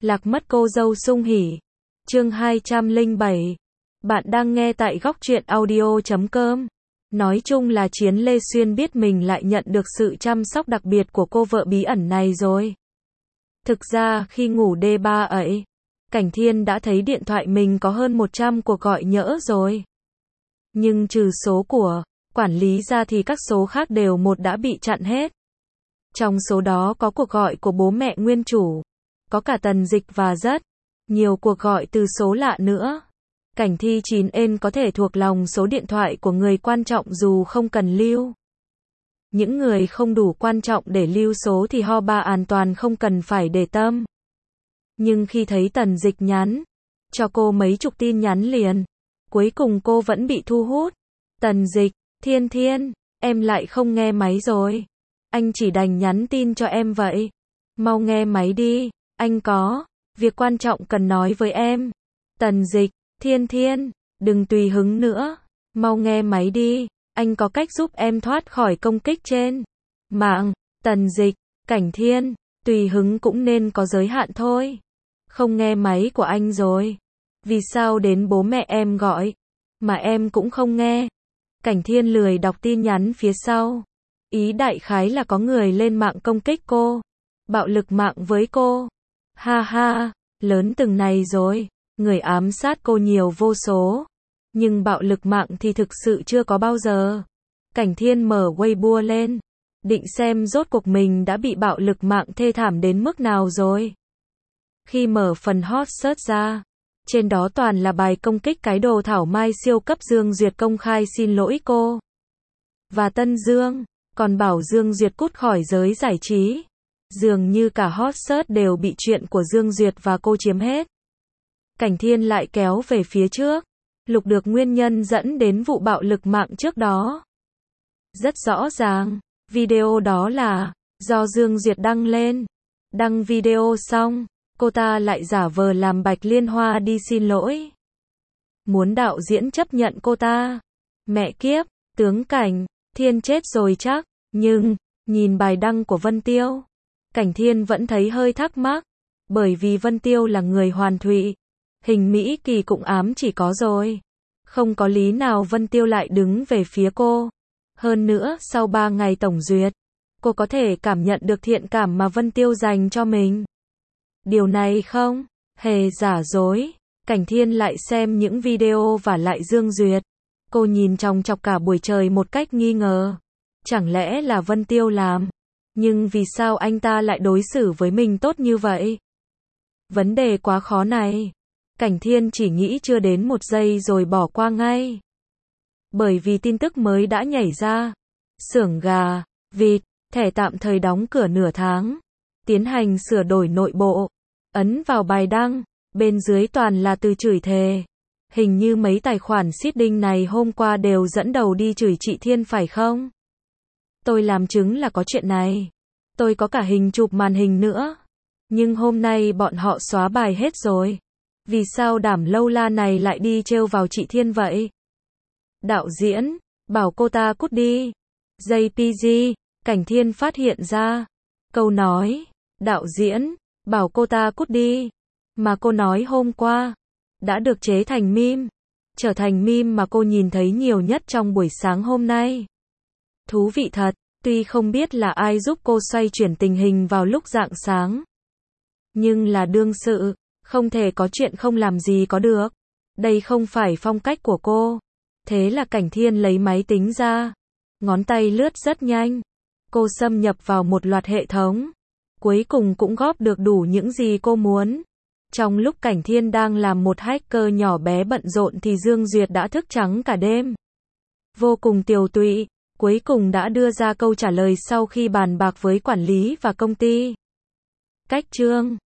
Lạc mất cô dâu sung hỉ. Chương 207. Bạn đang nghe tại góc truyện audio.com. Nói chung là Chiến Lê Xuyên biết mình lại nhận được sự chăm sóc đặc biệt của cô vợ bí ẩn này rồi. Thực ra khi ngủ D3 ấy, Cảnh Thiên đã thấy điện thoại mình có hơn 100 cuộc gọi nhỡ rồi. Nhưng trừ số của quản lý ra thì các số khác đều đã bị chặn hết. Trong số đó có cuộc gọi của bố mẹ nguyên chủ, có cả Tần Dịch và rất nhiều cuộc gọi từ số lạ nữa. Cảnh Thi 9N có thể thuộc lòng số điện thoại của người quan trọng dù không cần lưu. Những người không đủ quan trọng để lưu số thì ba an toàn không cần phải để tâm. Nhưng khi thấy Tần Dịch nhắn cho cô mấy chục tin nhắn liền, cuối cùng cô vẫn bị thu hút. Tần Dịch, Thiên Thiên, em lại không nghe máy rồi. Anh chỉ đành nhắn tin cho em vậy. Mau nghe máy đi, anh có việc quan trọng cần nói với em. Tần Dịch, Thiên Thiên, đừng tùy hứng nữa. Mau nghe máy đi, anh có cách giúp em thoát khỏi công kích trên mạng. Tần Dịch, Cảnh Thiên, tùy hứng cũng nên có giới hạn thôi. Không nghe máy của anh rồi. Vì sao đến bố mẹ em gọi mà em cũng không nghe? Cảnh Thiên lười đọc tin nhắn phía sau. Ý đại khái là có người lên mạng công kích cô, bạo lực mạng với cô. Ha ha, lớn từng này rồi, người ám sát cô nhiều vô số, nhưng bạo lực mạng thì thực sự chưa có bao giờ. Cảnh Thiên mở Weibo lên, định xem rốt cuộc mình đã bị bạo lực mạng thê thảm đến mức nào rồi. Khi mở phần hot search ra, trên đó toàn là bài công kích cái đồ thảo mai siêu cấp Dương Duyệt công khai xin lỗi cô và Tân Dương, còn bảo Dương Duyệt cút khỏi giới giải trí. Dường như cả hot search đều bị chuyện của Dương Duyệt và cô chiếm hết. Cảnh Thiên lại kéo về phía trước, lục được nguyên nhân dẫn đến vụ bạo lực mạng trước đó. Rất rõ ràng, video đó là do Dương Duyệt đăng lên. Đăng video xong, cô ta lại giả vờ làm Bạch Liên Hoa đi xin lỗi. Muốn đạo diễn chấp nhận cô ta. Mẹ kiếp, tướng Cảnh Thiên chết rồi chắc. Nhưng, nhìn bài đăng của Vân Tiêu, Cảnh Thiên vẫn thấy hơi thắc mắc. Bởi vì Vân Tiêu là người hoàn thụy, hình Mỹ Kỳ cũng ám chỉ có rồi. Không có lý nào Vân Tiêu lại đứng về phía cô. Hơn nữa, sau 3 ngày tổng duyệt, cô có thể cảm nhận được thiện cảm mà Vân Tiêu dành cho mình. Điều này không hề giả dối. Cảnh Thiên lại xem những video và lại Dương Duyệt. Cô nhìn chòng chọc cả buổi trời một cách nghi ngờ. Chẳng lẽ là Vân Tiêu làm? Nhưng vì sao anh ta lại đối xử với mình tốt như vậy? Vấn đề quá khó này. Cảnh Thiên chỉ nghĩ chưa đến 1 giây rồi bỏ qua ngay. Bởi vì tin tức mới đã nhảy ra. Xưởng gà, vịt, thẻ tạm thời đóng cửa nửa tháng. Tiến hành sửa đổi nội bộ. Ấn vào bài đăng, bên dưới toàn là từ chửi thề. Hình như mấy tài khoản seeding này hôm qua đều dẫn đầu đi chửi chị Thiên phải không? Tôi làm chứng là có chuyện này. Tôi có cả hình chụp màn hình nữa. Nhưng hôm nay bọn họ xóa bài hết rồi. Vì sao đảm lâu la này lại đi trêu vào chị Thiên vậy? Đạo diễn, bảo cô ta cút đi. JPG, Cảnh Thiên phát hiện ra. Câu nói, đạo diễn, bảo cô ta cút đi. Mà cô nói hôm qua, đã được chế thành meme. Trở thành meme mà cô nhìn thấy nhiều nhất trong buổi sáng hôm nay. Thú vị thật, tuy không biết là ai giúp cô xoay chuyển tình hình vào lúc rạng sáng. Nhưng là đương sự, không thể có chuyện không làm gì có được. Đây không phải phong cách của cô. Thế là Cảnh Thiên lấy máy tính ra. Ngón tay lướt rất nhanh. Cô xâm nhập vào một loạt hệ thống. Cuối cùng cũng góp được đủ những gì cô muốn. Trong lúc Cảnh Thiên đang làm một hacker nhỏ bé bận rộn thì Dương Duyệt đã thức trắng cả đêm. Vô cùng tiều tụy, cuối cùng đã đưa ra câu trả lời sau khi bàn bạc với quản lý và công ty. Cách chương